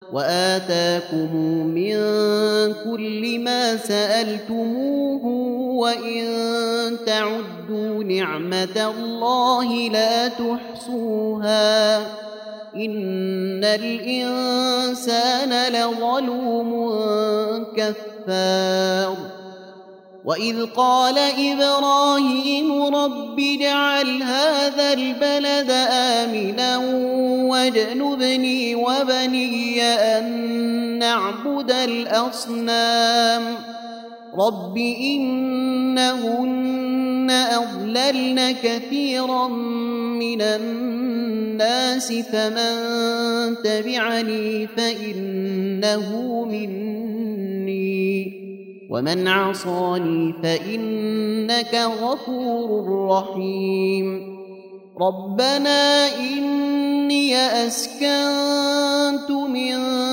وآتاكم من كل ما سألتموه وإن تعدوا نعمة الله لا تحصوها إن الإنسان لظلوم كفار وإذ قال إبراهيم رب اجعل هذا البلد آمنا واجنبني وبني أن نعبد الأصنام رب إنهن أضللن كثيرا من الناس فمن تبعني فإنه مني ومن عصاني فإنك غفور رحيم ربنا إني أسكنت من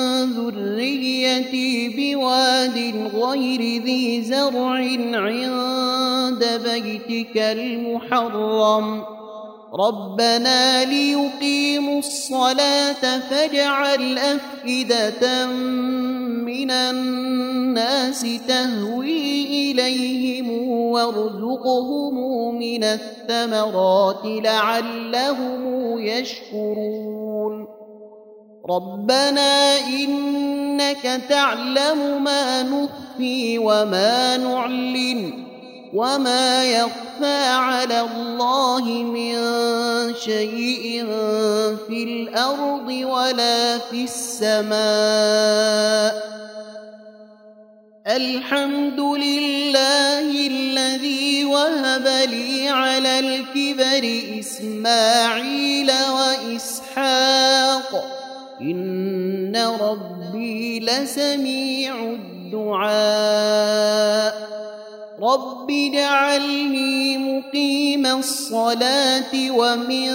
ذريتي بواد غير ذي زرع عند بيتك المحرم ربنا ليقيموا الصلاة فاجعل أفئدة من الناس تهوي إليهم وارزقهم من الثمرات لعلهم يشكرون ربنا إنك تعلم ما نخفي وما نعلن وما يخفى على الله من شيء في الأرض ولا في السماء الحمد لله الذي وهب لي على الكبر إسماعيل وإسحاق إن ربي لسميع الدعاء رب اجعلني مقيم الصلاة ومن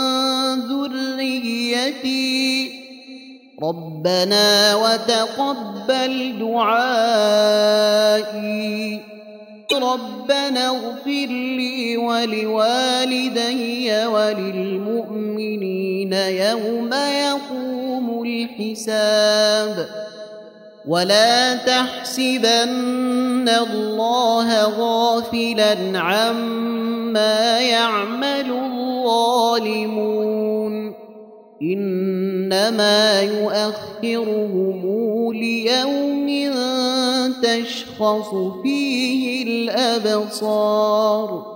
ذريتي ربنا وتقبل دعائي ربنا اغفر لي ولوالدي وللمؤمنين يوم يقوم الحساب ولا تحسبن الله غافلا عما يعمل الظالمون إنما يؤخرهم ليوم تشخص فيه الأبصار